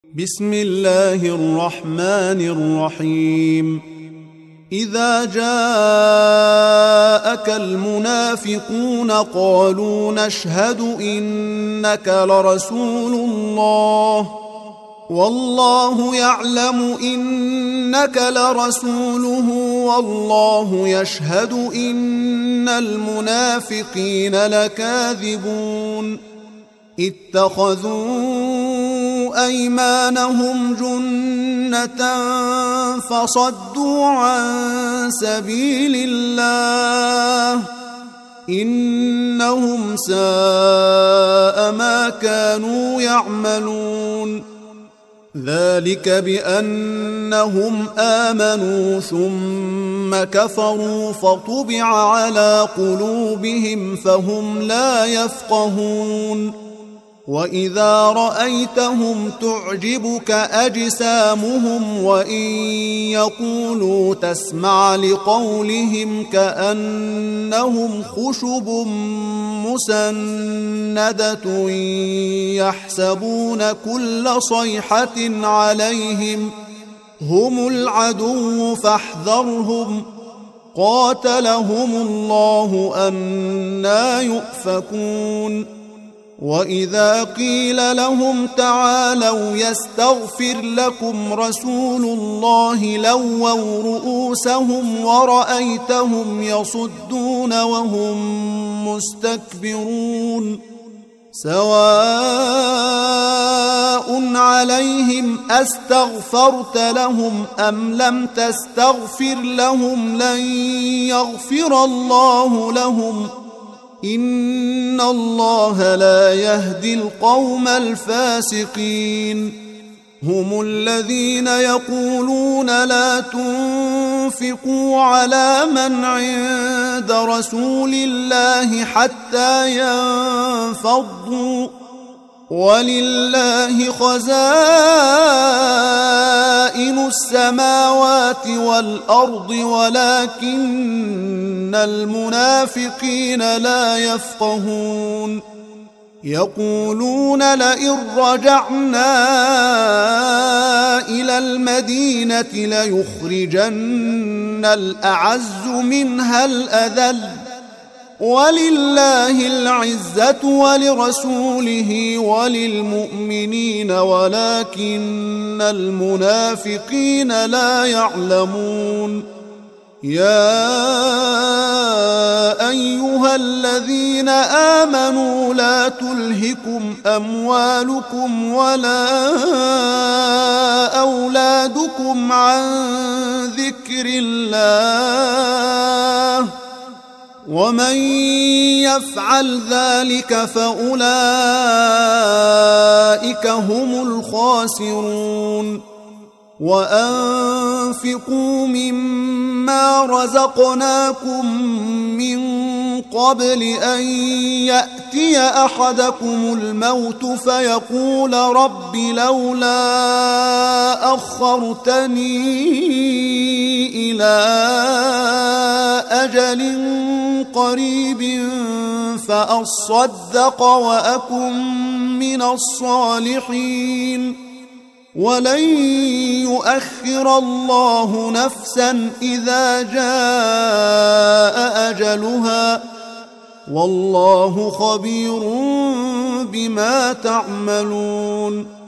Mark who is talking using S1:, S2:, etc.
S1: بسم الله الرحمن الرحيم. إذا جاءك المنافقون قالوا نشهد إنك لرسول الله والله يعلم إنك لرسوله والله يشهد إن المنافقين لكاذبون. اتخذوا أيمانهم جنة فصدوا عن سبيل الله إنهم ساء ما كانوا يعملون. ذلك بأنهم آمنوا ثم كفروا فطبع على قلوبهم فهم لا يفقهون. وإذا رأيتهم تعجبك أجسامهم وإن يقولوا تسمع لقولهم كأنهم خشب مسندة يحسبون كل صيحة عليهم هم العدو فاحذرهم قاتلهم الله أنى يؤفكون. وإذا قيل لهم تعالوا يستغفر لكم رسول الله لووا رؤوسهم ورأيتهم يصدون وهم مستكبرون. سواء عليهم أستغفرت لهم أم لم تستغفر لهم لن يغفر الله لهم إن الله لا يهدي القوم الفاسقين. هم الذين يقولون لا تنفقوا على من عند رسول الله حتى ينفضوا ولله خزائن السماوات والأرض ولكن المنافقين لا يفقهون. يقولون لئن رجعنا إلى المدينة ليخرجن الأعز منها الأذل ولله العزة ولرسوله وللمؤمنين ولكن المنافقين لا يعلمون. يا أيها الذين آمنوا لا تلهكم أموالكم ولا أولادكم عن ذكر الله ومن يفعل ذلك فأولئك هم الخاسرون. وأنفقوا مما رزقناكم من قبل أن يأتي أحدكم الموت فيقول رب لولا أخرتني إلى أجل قريب فأصدق وأكن من الصالحين. ولن يؤخر الله نفسا إذا جاء أجلها والله خبير بما تعملون.